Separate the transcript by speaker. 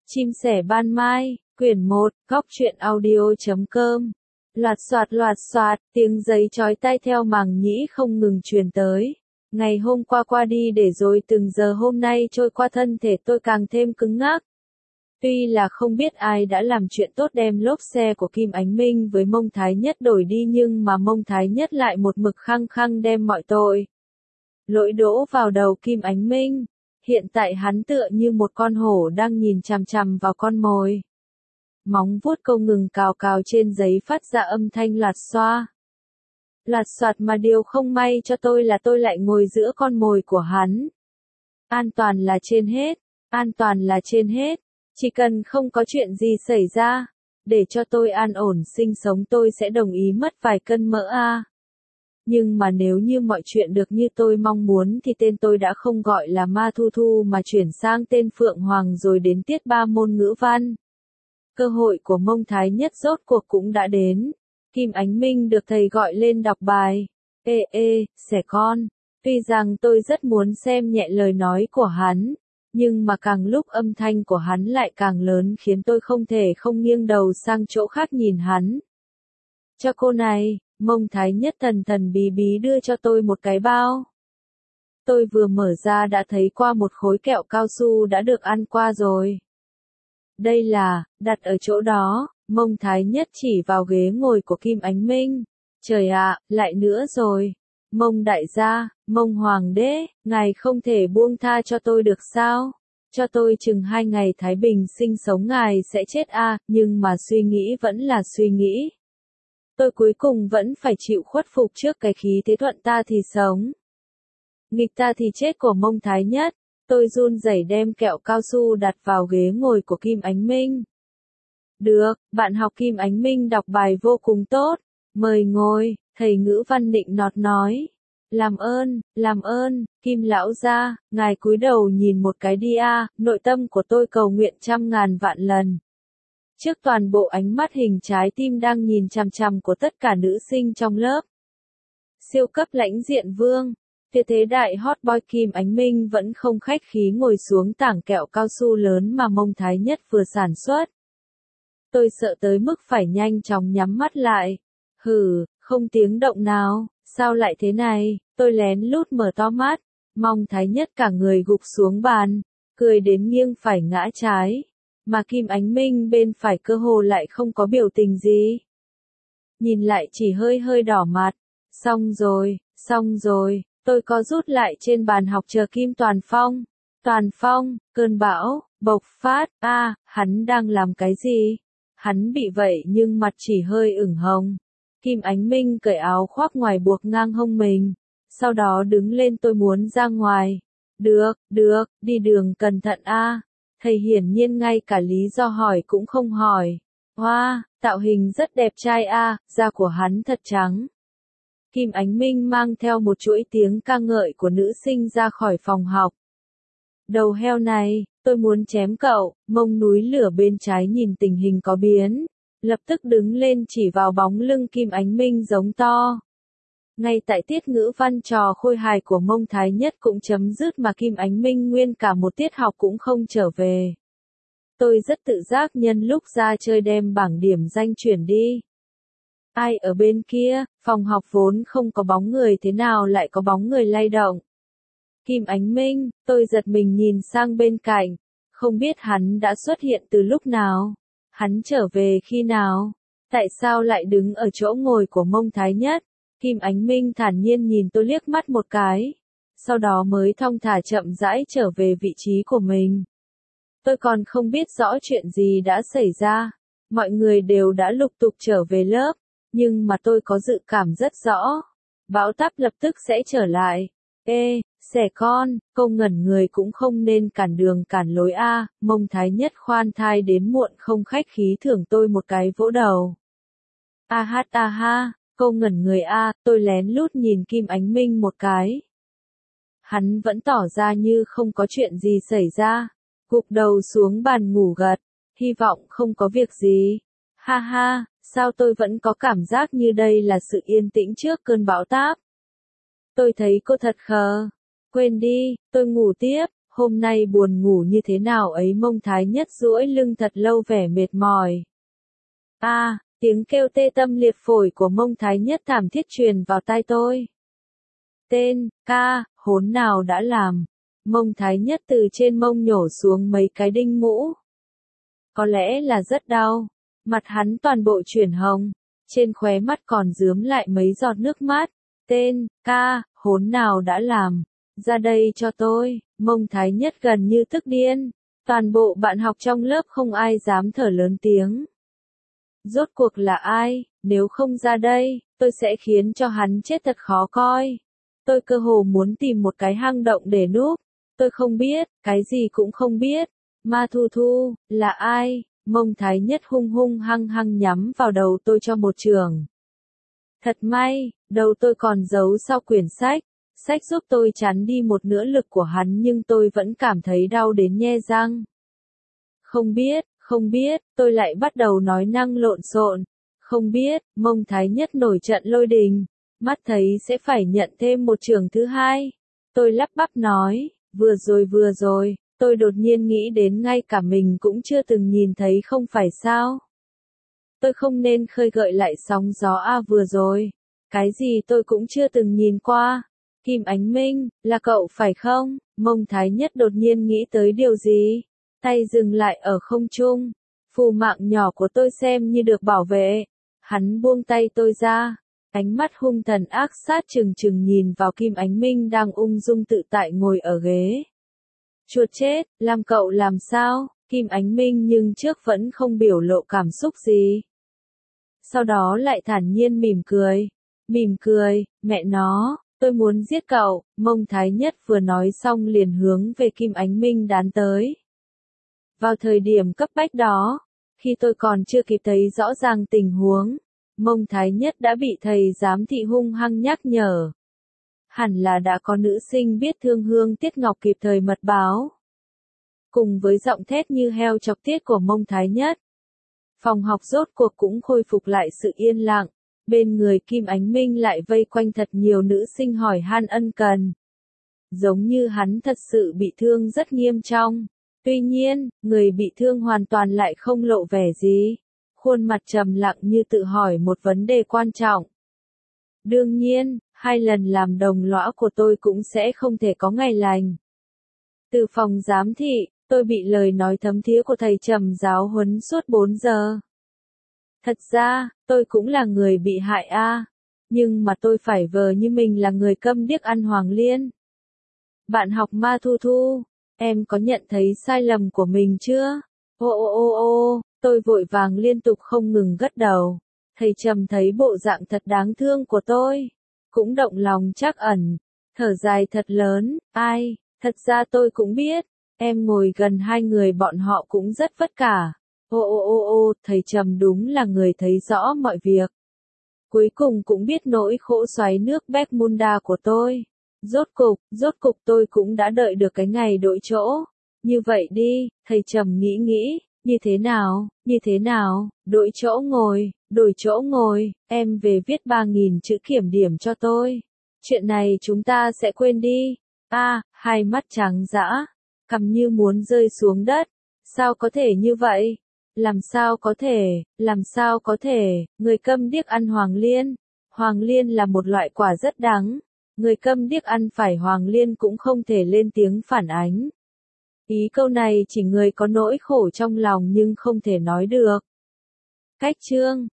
Speaker 1: Chim sẻ ban mai, quyển 1, góc truyện audio.com. Loạt soạt, tiếng giấy chói tai theo màng nhĩ không ngừng truyền tới. Ngày hôm qua qua đi để rồi từng giờ hôm nay trôi qua thân thể tôi càng thêm cứng ngắc. Tuy là không biết ai đã làm chuyện tốt đem lốp xe của Kim Ánh Minh với Mông Thái Nhất đổi đi nhưng mà Mông Thái Nhất lại một mực khăng khăng đem mọi tội lỗi đổ vào đầu Kim Ánh Minh. Hiện tại hắn tựa như một con hổ đang nhìn chằm chằm vào con mồi. Móng vuốt không ngừng cào cào trên giấy phát ra âm thanh loạt xoa. Loạt soạt mà điều không may cho tôi là tôi lại ngồi giữa con mồi của hắn. An toàn là trên hết, an toàn là trên hết. Chỉ cần không có chuyện gì xảy ra, để cho tôi an ổn sinh sống tôi sẽ đồng ý mất vài cân mỡ a. Nhưng mà nếu như mọi chuyện được như tôi mong muốn thì tên tôi đã không gọi là Ma Thu Thu mà chuyển sang tên Phượng Hoàng rồi đến tiết 3 môn ngữ văn. Cơ hội của Mông Thái Nhất rốt cuộc cũng đã đến. Kim Ánh Minh được thầy gọi lên đọc bài. Xẻ con. Tuy rằng tôi rất muốn xem nhẹ lời nói của hắn, nhưng mà càng lúc âm thanh của hắn lại càng lớn khiến tôi không thể không nghiêng đầu sang chỗ khác nhìn hắn. Cho cô này. Mông Thái Nhất thần thần bí bí đưa cho tôi một cái bao. Tôi vừa mở ra đã thấy qua một khối kẹo cao su đã được ăn qua rồi. Đây là, đặt ở chỗ đó, Mông Thái Nhất chỉ vào ghế ngồi của Kim Ánh Minh. Trời ạ, lại nữa rồi. Mông đại gia, Mông hoàng đế, ngài không thể buông tha cho tôi được sao? Cho tôi chừng 2 ngày thái bình sinh sống ngài sẽ chết a, nhưng mà suy nghĩ vẫn là suy nghĩ. Tôi cuối cùng vẫn phải chịu khuất phục trước cái khí thế thuận ta thì sống, nghịch ta thì chết của Mông Thái Nhất. Tôi run rẩy đem kẹo cao su đặt vào ghế ngồi của Kim Ánh Minh. Được, bạn học Kim Ánh Minh đọc bài vô cùng tốt. Mời ngồi, thầy ngữ văn nịnh nọt nói. Làm ơn, Kim lão gia, ngài cúi đầu nhìn một cái đi a, nội tâm của tôi cầu nguyện 100.000 vạn lần. Trước toàn bộ ánh mắt hình trái tim đang nhìn chằm chằm của tất cả nữ sinh trong lớp. Siêu cấp lãnh diện vương, tuyệt thế đại hot boy Kim Ánh Minh vẫn không khách khí ngồi xuống tảng kẹo cao su lớn mà Mông Thái Nhất vừa sản xuất. Tôi sợ tới mức phải nhanh chóng nhắm mắt lại. Không tiếng động nào, sao lại thế này, tôi lén lút mở to mắt. Mông Thái Nhất cả người gục xuống bàn, cười đến nghiêng phải ngã trái. Mà Kim Ánh Minh bên phải cơ hồ lại không có biểu tình gì. Nhìn lại chỉ hơi đỏ mặt. Xong rồi, tôi có rút lại trên bàn học chờ Kim Toàn Phong, cơn bão, bộc phát, hắn đang làm cái gì? Hắn bị vậy nhưng mặt chỉ hơi ửng hồng. Kim Ánh Minh cởi áo khoác ngoài buộc ngang hông mình. Sau đó đứng lên tôi muốn ra ngoài. Được, đi đường cẩn thận a. Thầy hiển nhiên ngay cả lý do hỏi cũng không hỏi. Wow, tạo hình rất đẹp trai a, da của hắn thật trắng. Kim Ánh Minh mang theo một chuỗi tiếng ca ngợi của nữ sinh ra khỏi phòng học. Đầu heo này, tôi muốn chém cậu. Mông núi lửa bên trái nhìn tình hình có biến, lập tức đứng lên chỉ vào bóng lưng Kim Ánh Minh giống to. Ngay tại tiết ngữ văn trò khôi hài của Mông Thái Nhất cũng chấm dứt mà Kim Ánh Minh nguyên cả một tiết học cũng không trở về. Tôi rất tự giác nhân lúc ra chơi đem bảng điểm danh chuyển đi. Ai ở bên kia, phòng học vốn không có bóng người thế nào lại có bóng người lay động. Kim Ánh Minh, tôi giật mình nhìn sang bên cạnh, không biết hắn đã xuất hiện từ lúc nào, hắn trở về khi nào, tại sao lại đứng ở chỗ ngồi của Mông Thái Nhất. Kim Ánh Minh thản nhiên nhìn tôi liếc mắt một cái, sau đó mới thong thả chậm rãi trở về vị trí của mình. Tôi còn không biết rõ chuyện gì đã xảy ra, mọi người đều đã lục tục trở về lớp, nhưng mà tôi có dự cảm rất rõ, bão táp lập tức sẽ trở lại. Xẻ con, câu ngẩn người cũng không nên cản đường cản lối a. Mông Thái Nhất khoan thai đến muộn không khách khí thưởng tôi một cái vỗ đầu. Ha. Câu ngẩn người a, tôi lén lút nhìn Kim Ánh Minh một cái. Hắn vẫn tỏ ra như không có chuyện gì xảy ra, gục đầu xuống bàn ngủ gật, hy vọng không có việc gì. Ha, sao tôi vẫn có cảm giác như đây là sự yên tĩnh trước cơn bão táp. Tôi thấy cô thật khờ. Quên đi, tôi ngủ tiếp, Hôm nay buồn ngủ như thế nào ấy? Mông Thái Nhất duỗi lưng thật lâu vẻ mệt mỏi. Tiếng kêu tê tâm liệt phổi của Mông Thái Nhất thảm thiết truyền vào tai tôi. Tên, hốn nào đã làm? Mông Thái Nhất từ trên mông nhổ xuống mấy cái đinh mũ. Có lẽ là rất đau. Mặt hắn toàn bộ chuyển hồng. Trên khóe mắt còn rướm lại mấy giọt nước mắt. Tên, hốn nào đã làm? Ra đây cho tôi. Mông Thái Nhất gần như tức điên. Toàn bộ bạn học trong lớp không ai dám thở lớn tiếng. Rốt cuộc là ai? Nếu không ra đây, tôi sẽ khiến cho hắn chết thật khó coi. Tôi cơ hồ muốn tìm một cái hang động để núp. Tôi không biết, cái gì cũng không biết. Ma Thu Thu, là ai? Mông Thái Nhất hung hăng nhắm vào đầu tôi cho một chưởng. Thật may, đầu tôi còn giấu sau quyển sách. Sách giúp tôi chắn đi một nửa lực của hắn nhưng tôi vẫn cảm thấy đau đến nhe răng. Không biết, tôi lại bắt đầu nói năng lộn xộn. Không biết, Mông Thái Nhất nổi trận lôi đình. Mắt thấy sẽ phải nhận thêm một chưởng thứ hai. Tôi lắp bắp nói, vừa rồi, tôi đột nhiên nghĩ đến ngay cả mình cũng chưa từng nhìn thấy không phải sao. Tôi không nên khơi gợi lại sóng gió vừa rồi. Cái gì tôi cũng chưa từng nhìn qua. Kim Ánh Minh, là cậu phải không? Mông Thái Nhất đột nhiên nghĩ tới điều gì? Tay dừng lại ở không trung. Phù mạng nhỏ của tôi xem như được bảo vệ. Hắn buông tay tôi ra. Ánh mắt hung thần ác sát trừng nhìn vào Kim Ánh Minh đang ung dung tự tại ngồi ở ghế. Chuột chết, làm cậu làm sao? Kim Ánh Minh nhưng trước vẫn không biểu lộ cảm xúc gì. Sau đó lại thản nhiên mỉm cười, mẹ nó, tôi muốn giết cậu. Mông Thái Nhất vừa nói xong liền hướng về Kim Ánh Minh đán tới. Vào thời điểm cấp bách đó, khi tôi còn chưa kịp thấy rõ ràng tình huống, Mông Thái Nhất đã bị thầy giám thị hung hăng nhắc nhở. Hẳn là đã có nữ sinh biết thương Hương Tiết Ngọc kịp thời mật báo. Cùng với giọng thét như heo chọc tiết của Mông Thái Nhất, phòng học rốt cuộc cũng khôi phục lại sự yên lặng. Bên người Kim Ánh Minh lại vây quanh thật nhiều nữ sinh hỏi han ân cần. Giống như hắn thật sự bị thương rất nghiêm trọng. Tuy nhiên, người bị thương hoàn toàn lại không lộ vẻ gì. Khuôn mặt trầm lặng như tự hỏi một vấn đề quan trọng. Đương nhiên, 2 lần làm đồng lõa của tôi cũng sẽ không thể có ngày lành. Từ phòng giám thị, tôi bị lời nói thấm thía của thầy Trầm giáo huấn suốt 4 giờ. Thật ra, tôi cũng là người bị hại nhưng mà tôi phải vờ như mình là người câm điếc ăn Hoàng Liên. Bạn học Ma Thu Thu, em có nhận thấy sai lầm của mình chưa? Tôi vội vàng liên tục không ngừng gật đầu. Thầy Trầm thấy bộ dạng thật đáng thương của tôi, cũng động lòng trắc ẩn, thở dài thật lớn, thật ra tôi cũng biết, em ngồi gần 2 người bọn họ cũng rất vất vả. Thầy Trầm đúng là người thấy rõ mọi việc. Cuối cùng cũng biết nỗi khổ xoáy nước Bermuda của tôi. Rốt cục tôi cũng đã đợi được cái ngày đổi chỗ. Như vậy đi, thầy Trầm nghĩ, như thế nào, đổi chỗ ngồi, em về viết 3.000 chữ kiểm điểm cho tôi. Chuyện này chúng ta sẽ quên đi. Hai mắt trắng dã, cằm như muốn rơi xuống đất. Sao có thể như vậy? Làm sao có thể, người câm điếc ăn Hoàng Liên. Hoàng Liên là một loại quả rất đắng. Người câm điếc ăn phải Hoàng Liên cũng không thể lên tiếng phản ánh. Ý câu này chỉ người có nỗi khổ trong lòng nhưng không thể nói được. Cách chương